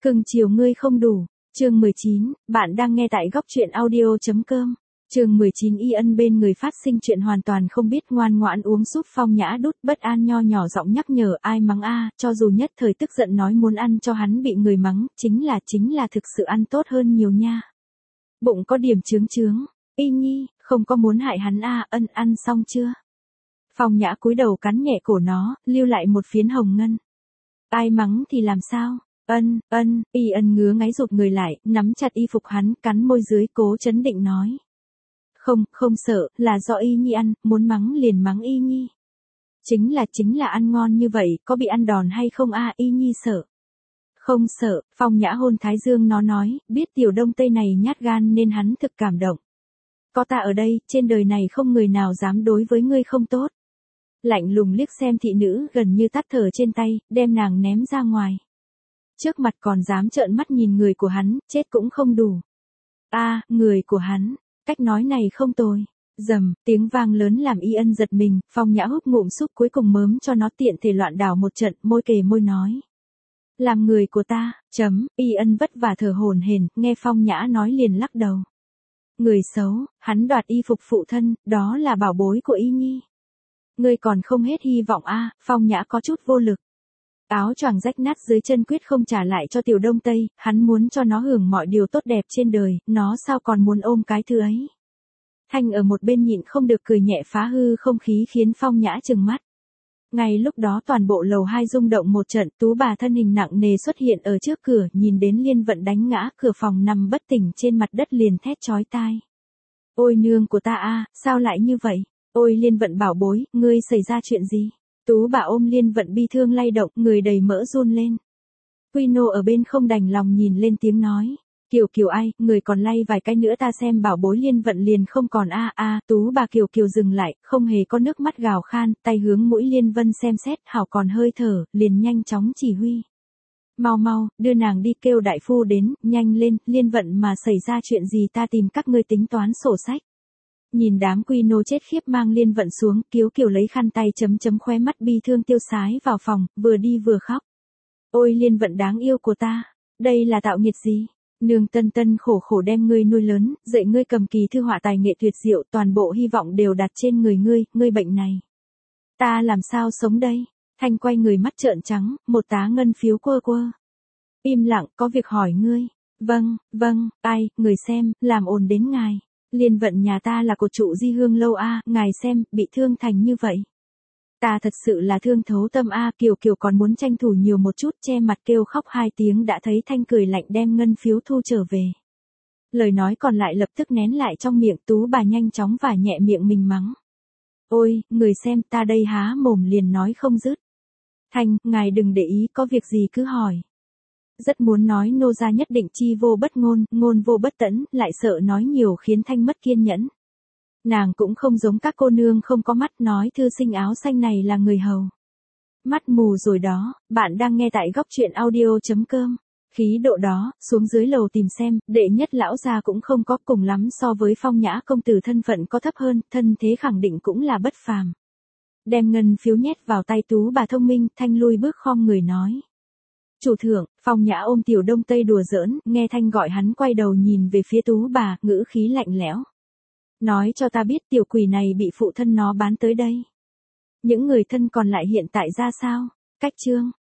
Cưng chiều ngươi không đủ. Chương 19, bạn đang nghe tại góc truyện audio.com. Chương 19 Y Ân bên người phát sinh chuyện hoàn toàn không biết, ngoan ngoãn uống súp. Phong Nhã đút bất an nho nhỏ giọng nhắc nhở, ai mắng a, cho dù nhất thời tức giận nói muốn ăn cho hắn bị người mắng, chính là thực sự ăn tốt hơn nhiều nha. Bụng có điểm chướng chướng, Y Nhi, không có muốn hại hắn a, Ân ăn xong chưa? Phong Nhã cúi đầu cắn nhẹ cổ nó, lưu lại một phiến hồng ngân. Ai mắng thì làm sao? Y Ân ngứa ngáy rụt người lại, nắm chặt y phục hắn, cắn môi dưới, cố chấn định nói. Không sợ, là do Y Nhi ăn, muốn mắng liền mắng Y Nhi. Chính là ăn ngon như vậy, có bị ăn đòn hay không a? Y Nhi sợ. Không sợ, Phong Nhã hôn thái dương nó nói, biết tiểu đông tây này nhát gan nên hắn thực cảm động. Có ta ở đây, trên đời này không người nào dám đối với ngươi không tốt. Lạnh lùng liếc xem thị nữ gần như tắt thở trên tay, đem nàng ném ra ngoài. Trước mặt còn dám trợn mắt nhìn người của hắn, chết cũng không đủ. Người của hắn, cách nói này không tồi. Rầm, tiếng vang lớn làm Y Ân giật mình, Phong Nhã húp ngụm súp cuối cùng mớm cho nó tiện thể loạn đảo một trận, môi kề môi nói. Làm người của ta, Y Ân vất vả thở hổn hển, nghe Phong Nhã nói liền lắc đầu. Người xấu, hắn đoạt y phục phụ thân, đó là bảo bối của Y Nhi. Ngươi còn không hết hy vọng a? Phong Nhã có chút vô lực. Áo choàng rách nát dưới chân quyết không trả lại cho tiểu đông tây, hắn muốn cho nó hưởng mọi điều tốt đẹp trên đời, nó sao còn muốn ôm cái thứ ấy. Thanh ở một bên nhịn không được cười nhẹ phá hư không khí khiến Phong Nhã trừng mắt. Ngay lúc đó toàn bộ lầu 2 rung động một trận, Tú bà thân hình nặng nề xuất hiện ở trước cửa, nhìn đến Liên Vận đánh ngã cửa phòng nằm bất tỉnh trên mặt đất liền thét chói tai. Ôi nương của ta a, sao lại như vậy? Ôi Liên Vận bảo bối, ngươi xảy ra chuyện gì? Tú bà ôm Liên Vận bi thương lay động, người đầy mỡ run lên. Quy Nô ở bên không đành lòng nhìn lên tiếng nói. Kiều ai, người còn lay vài cái nữa ta xem bảo bối Liên Vận liền không còn Tú bà Kiều dừng lại, không hề có nước mắt gào khan, tay hướng mũi Liên Vân xem xét, hảo còn hơi thở, liền nhanh chóng chỉ huy. Mau, đưa nàng đi kêu đại phu đến, nhanh lên, Liên Vận mà xảy ra chuyện gì ta tìm các ngươi tính toán sổ sách. Nhìn đám Quy Nô chết khiếp mang Liên Vận xuống, Kiều lấy khăn tay chấm khóe mắt bi thương tiêu sái vào phòng, vừa đi vừa khóc. Ôi Liên Vận đáng yêu của ta, đây là tạo nghiệt gì? Nương tân khổ đem ngươi nuôi lớn, dạy ngươi cầm kỳ thư họa tài nghệ tuyệt diệu, toàn bộ hy vọng đều đặt trên người ngươi bệnh này. Ta làm sao sống đây? Thanh quay người mắt trợn trắng, một tá ngân phiếu quơ. Im lặng, có việc hỏi ngươi. Vâng, ai, người xem, làm ồn đến ngài. Liên Vận nhà ta là cột trụ Di Hương lâu ngài xem, bị thương thành như vậy. Ta thật sự là thương thấu tâm Kiều còn muốn tranh thủ nhiều một chút, che mặt kêu khóc 2 tiếng đã thấy Thanh cười lạnh đem ngân phiếu thu trở về. Lời nói còn lại lập tức nén lại trong miệng, Tú bà nhanh chóng vả nhẹ miệng mình mắng. Ôi, người xem ta đây há mồm liền nói không dứt. Thanh, ngài đừng để ý, có việc gì cứ hỏi. Rất muốn nói nô gia nhất định chi vô bất ngôn, ngôn vô bất tẫn, lại sợ nói nhiều khiến Thanh mất kiên nhẫn. Nàng cũng không giống các cô nương không có mắt, nói thư sinh áo xanh này là người hầu. Mắt mù rồi đó, bạn đang nghe tại góc truyện audio.com. Khí độ đó, xuống dưới lầu tìm xem, đệ nhất lão gia cũng không có, cùng lắm so với Phong Nhã công tử thân phận có thấp hơn, thân thế khẳng định cũng là bất phàm. Đem ngân phiếu nhét vào tay Tú bà thông minh, Thanh lui bước khom người nói. Chủ thượng, Phong Nhã ôm tiểu đông tây đùa giỡn, nghe Thanh gọi hắn quay đầu nhìn về phía Tú bà, ngữ khí lạnh lẽo. Nói cho ta biết tiểu quỷ này bị phụ thân nó bán tới đây. Những người thân còn lại hiện tại ra sao? Cách chương.